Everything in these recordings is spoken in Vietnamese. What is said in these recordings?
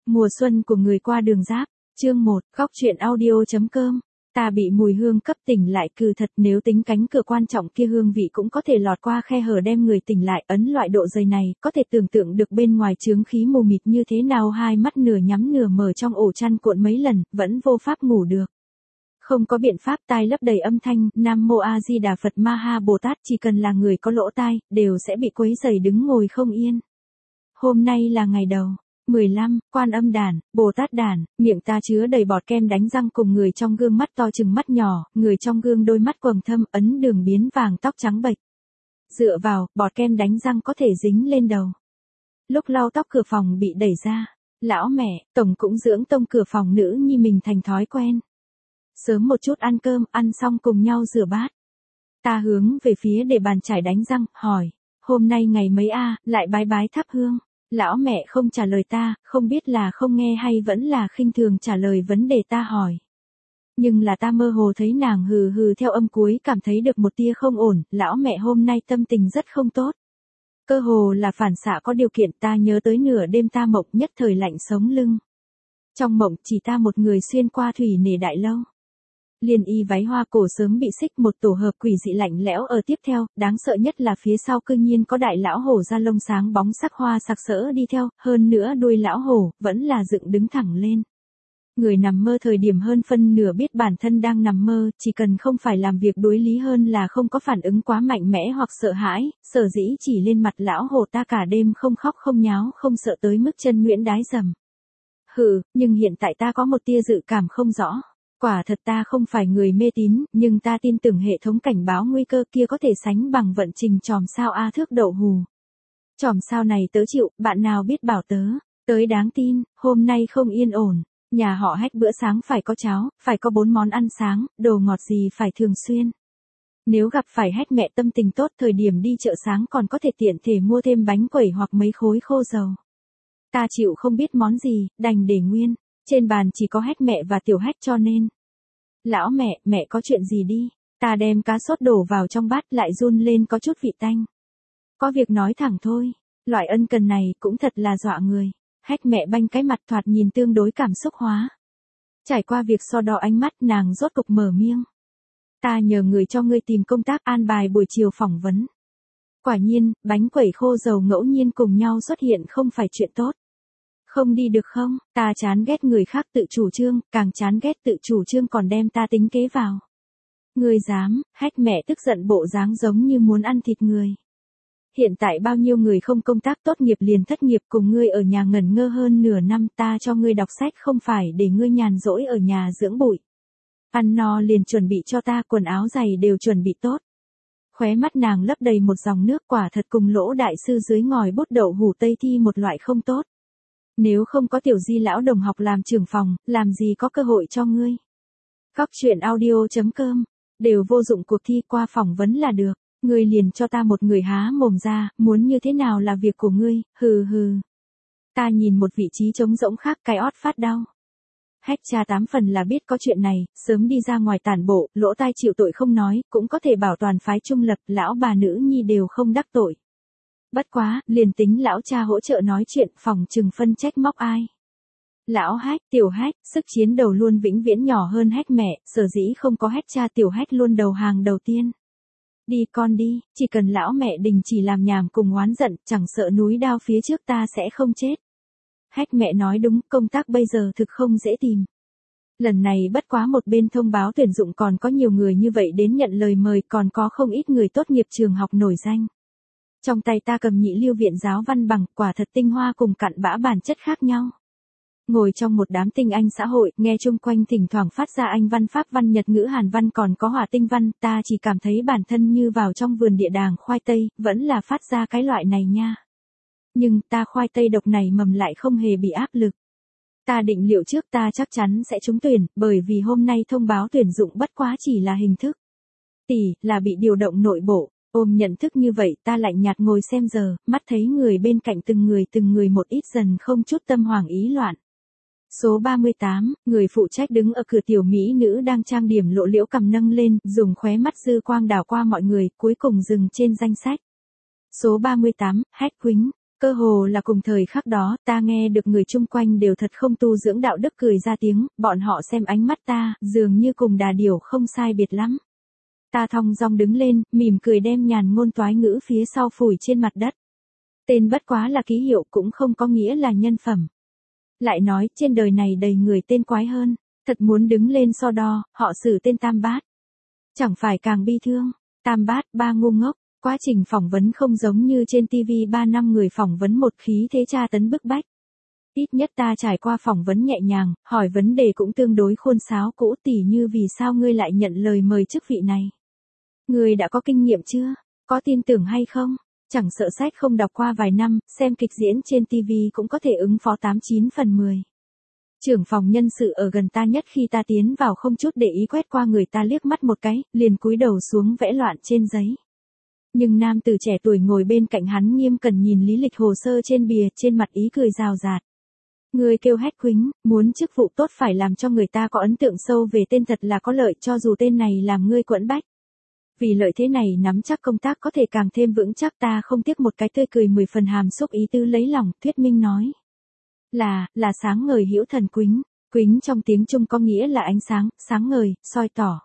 Mùa xuân của người qua đường giáp, chương 1, góc truyện audio.com. Ta bị mùi hương cấp tỉnh lại cừ thật, nếu tính cánh cửa quan trọng kia hương vị cũng có thể lọt qua khe hở đem người tỉnh lại, ấn loại độ dày này, có thể tưởng tượng được bên ngoài chướng khí mù mịt như thế nào, hai mắt nửa nhắm nửa mở trong ổ chăn cuộn mấy lần, vẫn vô pháp ngủ được. Không có biện pháp, tai lấp đầy âm thanh, Nam Mô A Di Đà Phật Ma Ha Bồ Tát, chỉ cần là người có lỗ tai, đều sẽ bị quấy rầy đứng ngồi không yên. Hôm nay là ngày đầu 15, Quan Âm đản, Bồ Tát đản, miệng ta chứa đầy bọt kem đánh răng cùng người trong gương mắt to chừng mắt nhỏ, người trong gương đôi mắt quầng thâm, ấn đường biến vàng tóc trắng bệch. Dựa vào, bọt kem đánh răng có thể dính lên đầu. Lúc lau tóc cửa phòng bị đẩy ra. Lão mẹ, tổng cũng dưỡng tông cửa phòng nữ nhi mình thành thói quen. Sớm một chút ăn cơm, ăn xong cùng nhau rửa bát. Ta hướng về phía để bàn chải đánh răng, hỏi, hôm nay ngày mấy a, lại bái bái thắp hương. Lão mẹ không trả lời ta, không biết là không nghe hay vẫn là khinh thường trả lời vấn đề ta hỏi. Nhưng là ta mơ hồ thấy nàng hừ hừ theo âm cuối, cảm thấy được một tia không ổn, lão mẹ hôm nay tâm tình rất không tốt. Cơ hồ là phản xạ có điều kiện, ta nhớ tới nửa đêm ta mộng nhất thời lạnh sống lưng. Trong mộng chỉ ta một người xuyên qua thủy nề đại lâu. Liên y váy hoa cổ sớm bị xích, một tổ hợp quỷ dị lạnh lẽo ở tiếp theo, đáng sợ nhất là phía sau cư nhiên có đại lão hổ da lông sáng bóng sắc hoa sặc sỡ đi theo, hơn nữa đuôi lão hổ, vẫn là dựng đứng thẳng lên. Người nằm mơ thời điểm hơn phân nửa biết bản thân đang nằm mơ, chỉ cần không phải làm việc đối lý hơn là không có phản ứng quá mạnh mẽ hoặc sợ hãi, sở dĩ chỉ lên mặt lão hổ ta cả đêm không khóc không nháo không sợ tới mức chân nhuyễn đái dầm. Nhưng hiện tại ta có một tia dự cảm không rõ. Quả thật ta không phải người mê tín, nhưng ta tin tưởng hệ thống cảnh báo nguy cơ kia có thể sánh bằng vận trình chòm sao A thước đậu hù. Chòm sao này tớ chịu, bạn nào biết bảo tớ, tới đáng tin, hôm nay không yên ổn. Nhà họ Hách bữa sáng phải có cháo, phải có 4 món ăn sáng, đồ ngọt gì phải thường xuyên. Nếu gặp phải Hách mẹ tâm tình tốt, thời điểm đi chợ sáng còn có thể tiện thể mua thêm bánh quẩy hoặc mấy khối khô dầu. Ta chịu không biết món gì, đành để nguyên. Trên bàn chỉ có Hách mẹ và tiểu Hách cho nên. Lão mẹ, mẹ có chuyện gì đi? Ta đem cá sốt đổ vào trong bát lại run lên có chút vị tanh. Có việc nói thẳng thôi, loại ân cần này cũng thật là dọa người. Hách mẹ banh cái mặt thoạt nhìn tương đối cảm xúc hóa. Trải qua việc so đo ánh mắt, nàng rốt cục mở miệng. Ta nhờ người cho ngươi tìm công tác an bài buổi chiều phỏng vấn. Quả nhiên, bánh quẩy khô dầu ngẫu nhiên cùng nhau xuất hiện không phải chuyện tốt. Không đi được không? Ta chán ghét người khác tự chủ trương, càng chán ghét tự chủ trương còn đem ta tính kế vào. Ngươi dám? Hách mẹ tức giận bộ dáng giống như muốn ăn thịt người. Hiện tại bao nhiêu người không công tác tốt nghiệp liền thất nghiệp, cùng ngươi ở nhà ngẩn ngơ hơn nửa năm, ta cho ngươi đọc sách không phải để ngươi nhàn rỗi ở nhà dưỡng bụi. Ăn no liền chuẩn bị cho ta, quần áo giày đều chuẩn bị tốt. Khóe mắt nàng lấp đầy một dòng nước, quả thật cùng Lỗ đại sư dưới ngòi bút đậu hủ Tây thi một loại không tốt. Nếu không có tiểu Di lão đồng học làm trưởng phòng, làm gì có cơ hội cho ngươi. Góc truyện audio.com, đều vô dụng, cuộc thi qua phỏng vấn là được, ngươi liền cho ta một người há mồm ra, muốn như thế nào là việc của ngươi, hừ. Ta nhìn một vị trí trống rỗng khác, cái ót phát đau. Hách cha 8 phần là biết có chuyện này, sớm đi ra ngoài tản bộ, lỗ tai chịu tội không nói, cũng có thể bảo toàn phái trung lập, lão bà nữ nhi đều không đắc tội. Bất quá, liền tính lão cha hỗ trợ nói chuyện, phòng trừng phân trách móc ai. Lão Hách, tiểu Hách, sức chiến đầu luôn vĩnh viễn nhỏ hơn Hách mẹ, sở dĩ không có Hách cha tiểu Hách luôn đầu hàng đầu tiên. Đi con đi, chỉ cần lão mẹ đình chỉ làm nhảm cùng oán giận, chẳng sợ núi đao phía trước ta sẽ không chết. Hách mẹ nói đúng, công tác bây giờ thực không dễ tìm. Lần này bất quá một bên thông báo tuyển dụng còn có nhiều người như vậy đến nhận lời mời, còn có không ít người tốt nghiệp trường học nổi danh. Trong tay ta cầm Nhị Lưu viện giáo văn bằng, quả thật tinh hoa cùng cặn bã bản chất khác nhau. Ngồi trong một đám tinh anh xã hội, nghe chung quanh thỉnh thoảng phát ra Anh văn, Pháp văn, Nhật ngữ, Hàn văn, còn có hỏa tinh văn, ta chỉ cảm thấy bản thân như vào trong vườn địa đàng khoai tây, vẫn là phát ra cái loại này nha. Nhưng ta khoai tây độc này mầm lại không hề bị áp lực. Ta định liệu trước ta chắc chắn sẽ trúng tuyển, bởi vì hôm nay thông báo tuyển dụng bất quá chỉ là hình thức. Là bị điều động nội bộ. Ôm nhận thức như vậy, ta lạnh nhạt ngồi xem giờ, mắt thấy người bên cạnh từng người một ít dần không chút tâm hoảng ý loạn. Số 38, người phụ trách đứng ở cửa, tiểu mỹ nữ đang trang điểm lộ liễu cằm nâng lên, dùng khóe mắt dư quang đảo qua mọi người, cuối cùng dừng trên danh sách. Số 38, Hách Quýnh. Cơ hồ là cùng thời khắc đó, ta nghe được người chung quanh đều thật không tu dưỡng đạo đức cười ra tiếng, bọn họ xem ánh mắt ta, dường như cùng đà điểu không sai biệt lắm. Ta thong dong đứng lên, mỉm cười đem nhàn ngôn toái ngữ phía sau phủi trên mặt đất. Tên bất quá là ký hiệu cũng không có nghĩa là nhân phẩm. Lại nói, trên đời này đầy người tên quái hơn, thật muốn đứng lên so đo, họ xử tên Tam Bát. Chẳng phải càng bi thương, Tam Bát, ba ngu ngốc, quá trình phỏng vấn không giống như trên TV 3 năm người phỏng vấn một khí thế tra tấn bức bách. Ít nhất ta trải qua phỏng vấn nhẹ nhàng, hỏi vấn đề cũng tương đối khuôn sáo cũ tỉ như vì sao ngươi lại nhận lời mời chức vị này. Ngươi đã có kinh nghiệm chưa? Có tin tưởng hay không? Chẳng sợ sách không đọc qua vài năm, xem kịch diễn trên TV cũng có thể ứng phó 89 phần 10. Trưởng phòng nhân sự ở gần ta nhất khi ta tiến vào không chút để ý quét qua người ta liếc mắt một cái, liền cúi đầu xuống vẽ loạn trên giấy. Nhưng nam tử trẻ tuổi ngồi bên cạnh hắn nghiêm cẩn nhìn lý lịch hồ sơ trên bìa, trên mặt ý cười rào rạt. Người kêu hét quính, muốn chức vụ tốt phải làm cho người ta có ấn tượng sâu về tên thật là có lợi cho dù tên này làm ngươi quẫn bách. Vì lợi thế này nắm chắc công tác có thể càng thêm vững chắc ta không tiếc một cái tươi cười 10 phần hàm xúc ý tứ lấy lòng, thuyết minh nói. Là sáng ngời hữu thần quính, quính trong tiếng Trung có nghĩa là ánh sáng, sáng ngời, soi tỏ.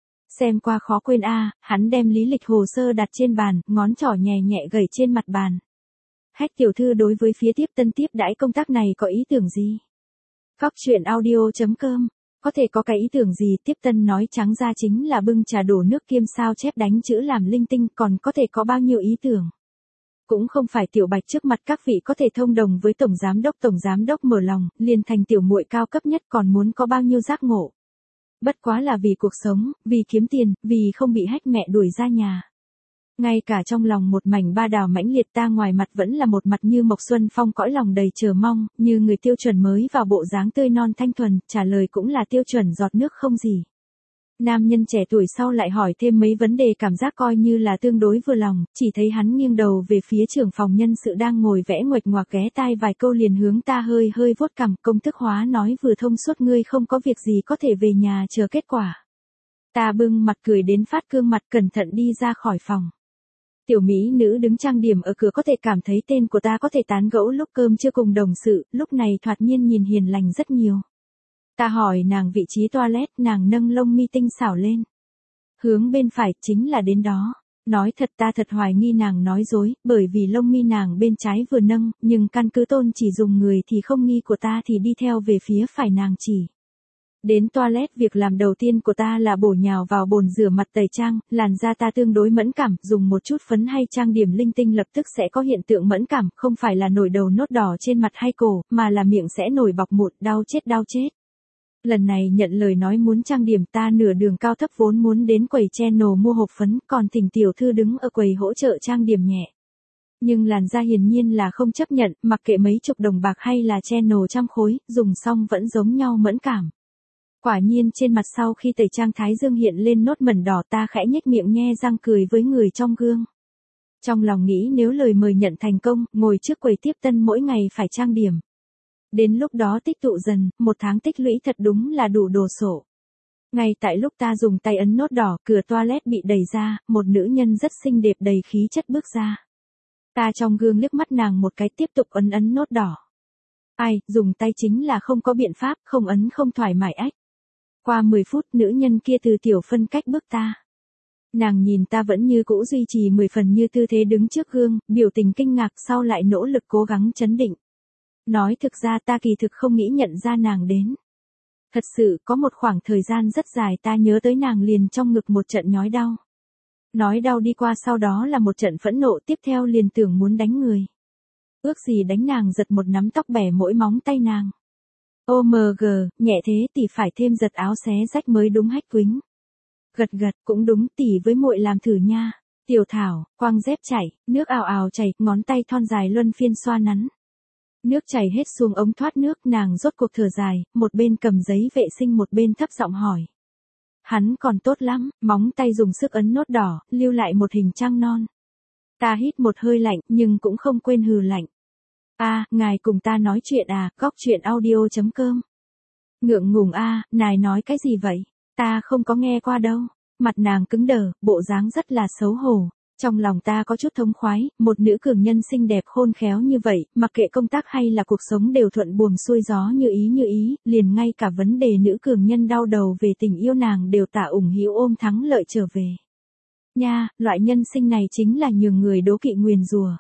Xem qua khó quên hắn đem lý lịch hồ sơ đặt trên bàn, ngón trỏ nhẹ nhẹ gẩy trên mặt bàn. Hách tiểu thư đối với phía tiếp tân tiếp đãi công tác này có ý tưởng gì? Góc truyện audio.com. Có thể có cái ý tưởng gì? Tiếp tân nói trắng ra chính là bưng trà đổ nước kiêm sao chép đánh chữ làm linh tinh, còn có thể có bao nhiêu ý tưởng? Cũng không phải tiểu bạch trước mặt các vị có thể thông đồng với tổng giám đốc mở lòng, liền thành tiểu muội cao cấp nhất còn muốn có bao nhiêu giác ngộ. Bất quá là vì cuộc sống, vì kiếm tiền, vì không bị hách mẹ đuổi ra nhà. Ngay cả trong lòng một mảnh ba đào mãnh liệt ta ngoài mặt vẫn là một mặt như mộc xuân phong cõi lòng đầy chờ mong, như người tiêu chuẩn mới vào bộ dáng tươi non thanh thuần, trả lời cũng là tiêu chuẩn giọt nước không gì. Nam nhân trẻ tuổi sau lại hỏi thêm mấy vấn đề cảm giác coi như là tương đối vừa lòng, chỉ thấy hắn nghiêng đầu về phía trưởng phòng nhân sự đang ngồi vẽ nguệch ngoạc ghé tai vài câu liền hướng ta hơi vuốt cằm, công thức hóa nói vừa thông suốt ngươi không có việc gì có thể về nhà chờ kết quả. Ta bưng mặt cười đến phát cương mặt cẩn thận đi ra khỏi phòng. Tiểu mỹ nữ đứng trang điểm ở cửa có thể cảm thấy tên của ta có thể tán gẫu lúc cơm chưa cùng đồng sự, lúc này thoạt nhiên nhìn hiền lành rất nhiều. Ta hỏi nàng vị trí toilet, nàng nâng lông mi tinh xảo lên. Hướng bên phải chính là đến đó. Nói thật ta thật hoài nghi nàng nói dối, bởi vì lông mi nàng bên trái vừa nâng, nhưng căn cứ tôn chỉ dùng người thì không nghi của ta thì đi theo về phía phải nàng chỉ. Đến toilet việc làm đầu tiên của ta là bổ nhào vào bồn rửa mặt tẩy trang, làn da ta tương đối mẫn cảm, dùng một chút phấn hay trang điểm linh tinh lập tức sẽ có hiện tượng mẫn cảm, không phải là nổi đầu nốt đỏ trên mặt hay cổ, mà là miệng sẽ nổi bọc mụn, đau chết. Lần này nhận lời nói muốn trang điểm ta nửa đường cao thấp vốn muốn đến quầy channel mua hộp phấn, còn thỉnh tiểu thư đứng ở quầy hỗ trợ trang điểm nhẹ. Nhưng làn da hiển nhiên là không chấp nhận, mặc kệ mấy chục đồng bạc hay là channel trăm khối, dùng xong vẫn giống nhau mẫn cảm. Quả nhiên trên mặt sau khi tẩy trang thái dương hiện lên nốt mẩn đỏ ta khẽ nhếch miệng nhe răng cười với người trong gương. Trong lòng nghĩ nếu lời mời nhận thành công, ngồi trước quầy tiếp tân mỗi ngày phải trang điểm. Đến lúc đó tích tụ dần, 1 tháng tích lũy thật đúng là đủ đồ sổ. Ngay tại lúc ta dùng tay ấn nốt đỏ, cửa toilet bị đẩy ra, một nữ nhân rất xinh đẹp đầy khí chất bước ra. Ta trong gương liếc mắt nàng một cái tiếp tục ấn nốt đỏ. Ai, dùng tay chính là không có biện pháp, không ấn không thoải mái ách. Qua 10 phút nữ nhân kia từ tiểu phân cách bước ta. Nàng nhìn ta vẫn như cũ duy trì 10 phần như tư thế đứng trước gương, biểu tình kinh ngạc sau lại nỗ lực cố gắng chấn định. Nói thực ra ta kỳ thực không nghĩ nhận ra nàng đến. Thật sự có một khoảng thời gian rất dài ta nhớ tới nàng liền trong ngực một trận nhói đau. Nói đau đi qua sau đó là một trận phẫn nộ tiếp theo liền tưởng muốn đánh người. Ước gì đánh nàng giật một nắm tóc bẻ mỗi móng tay nàng. OMG, nhẹ thế tỷ phải thêm giật áo xé rách mới đúng hách quính. Gật cũng đúng tỷ với muội làm thử nha. Tiểu Thảo, quăng dép chảy, nước ào ào chảy, ngón tay thon dài luân phiên xoa nắn. Nước chảy hết xuống ống thoát nước nàng rốt cuộc thở dài, một bên cầm giấy vệ sinh một bên thấp giọng hỏi. Hắn còn tốt lắm, móng tay dùng sức ấn nốt đỏ, lưu lại một hình trăng non. Ta hít một hơi lạnh nhưng cũng không quên hừ lạnh. Ngài cùng ta nói chuyện góc truyện audio.com. Ngượng ngùng nài nói cái gì vậy? Ta không có nghe qua đâu. Mặt nàng cứng đờ, bộ dáng rất là xấu hổ. Trong lòng ta có chút thống khoái, một nữ cường nhân xinh đẹp khôn khéo như vậy, mặc kệ công tác hay là cuộc sống đều thuận buồm xuôi gió như ý, liền ngay cả vấn đề nữ cường nhân đau đầu về tình yêu nàng đều tả ủng hữu ôm thắng lợi trở về. Nha, loại nhân sinh này chính là nhường người đố kỵ nguyền rủa.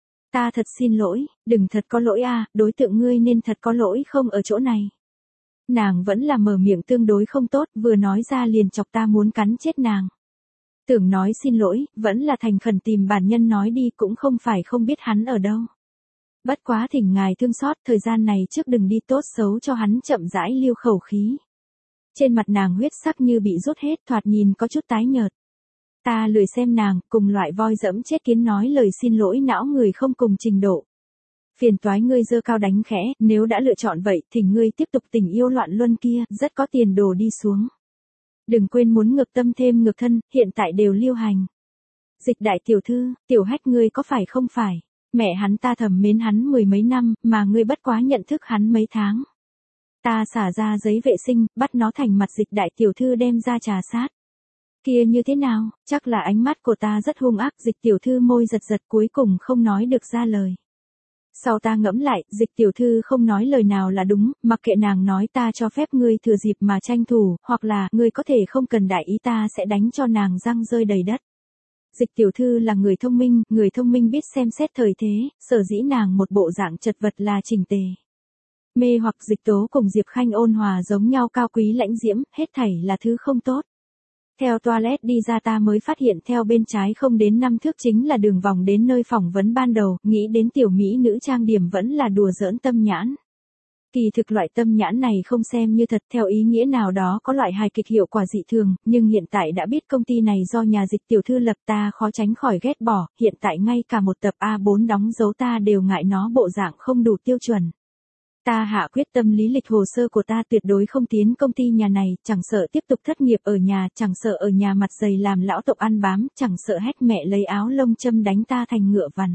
Ta thật xin lỗi, đừng thật có lỗi a, đối tượng ngươi nên thật có lỗi không ở chỗ này. Nàng vẫn là mở miệng tương đối không tốt, vừa nói ra liền chọc ta muốn cắn chết nàng. Tưởng nói xin lỗi, vẫn là thành khẩn tìm bản nhân nói đi, cũng không phải không biết hắn ở đâu. Bất quá thỉnh ngài thương xót, thời gian này trước đừng đi, tốt xấu cho hắn chậm rãi lưu khẩu khí. Trên mặt nàng huyết sắc như bị rút hết, thoạt nhìn có chút tái nhợt. Ta lười xem nàng, cùng loại voi dẫm chết kiến nói lời xin lỗi não người không cùng trình độ. Phiền toái ngươi giơ cao đánh khẽ, nếu đã lựa chọn vậy thì ngươi tiếp tục tình yêu loạn luân kia, rất có tiền đồ đi xuống. Đừng quên muốn ngược tâm thêm ngược thân, hiện tại đều lưu hành. Dịch đại tiểu thư, tiểu hách ngươi có phải không phải? Mẹ hắn ta thầm mến hắn mười mấy năm, mà ngươi bất quá nhận thức hắn mấy tháng. Ta xả ra giấy vệ sinh, bắt nó thành mặt dịch đại tiểu thư đem ra trà sát. Kia như thế nào, chắc là ánh mắt của ta rất hung ác, dịch tiểu thư môi giật giật cuối cùng không nói được ra lời. Sau ta ngẫm lại, dịch tiểu thư không nói lời nào là đúng, mặc kệ nàng nói ta cho phép ngươi thừa dịp mà tranh thủ, hoặc là ngươi có thể không cần đại ý, ta sẽ đánh cho nàng răng rơi đầy đất. Dịch tiểu thư là người thông minh biết xem xét thời thế, sở dĩ nàng một bộ dạng chật vật là chỉnh tề. Mê hoặc Dịch Tố cùng Diệp Khanh ôn hòa giống nhau cao quý lãnh diễm, hết thảy là thứ không tốt. Theo toilet đi ra ta mới phát hiện theo bên trái không đến 5 thước chính là đường vòng đến nơi phỏng vấn ban đầu, nghĩ đến tiểu mỹ nữ trang điểm vẫn là đùa giỡn tâm nhãn. Kỳ thực loại tâm nhãn này không xem như thật, theo ý nghĩa nào đó có loại hài kịch hiệu quả dị thường, nhưng hiện tại đã biết công ty này do nhà Dịch tiểu thư lập, ta khó tránh khỏi ghét bỏ, hiện tại ngay cả một tập A4 đóng dấu ta đều ngại nó bộ dạng không đủ tiêu chuẩn. Ta hạ quyết tâm lý lịch hồ sơ của ta tuyệt đối không tiến công ty nhà này, chẳng sợ tiếp tục thất nghiệp ở nhà, chẳng sợ ở nhà mặt dày làm lão tộc ăn bám, chẳng sợ hét mẹ lấy áo lông châm đánh ta thành ngựa vằn.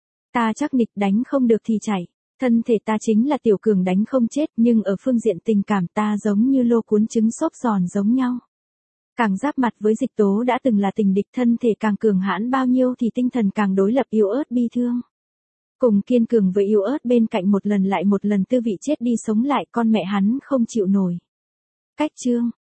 Ta chắc nịch đánh không được thì chạy. Thân thể ta chính là tiểu cường đánh không chết, nhưng ở phương diện tình cảm ta giống như lô cuốn trứng xốp giòn giống nhau. Càng giáp mặt với Dịch Tố đã từng là tình địch, thân thể càng cường hãn bao nhiêu thì tinh thần càng đối lập yếu ớt bi thương. Cùng kiên cường với yếu ớt bên cạnh một lần lại một lần tư vị chết đi sống lại, con mẹ hắn không chịu nổi. Cách chương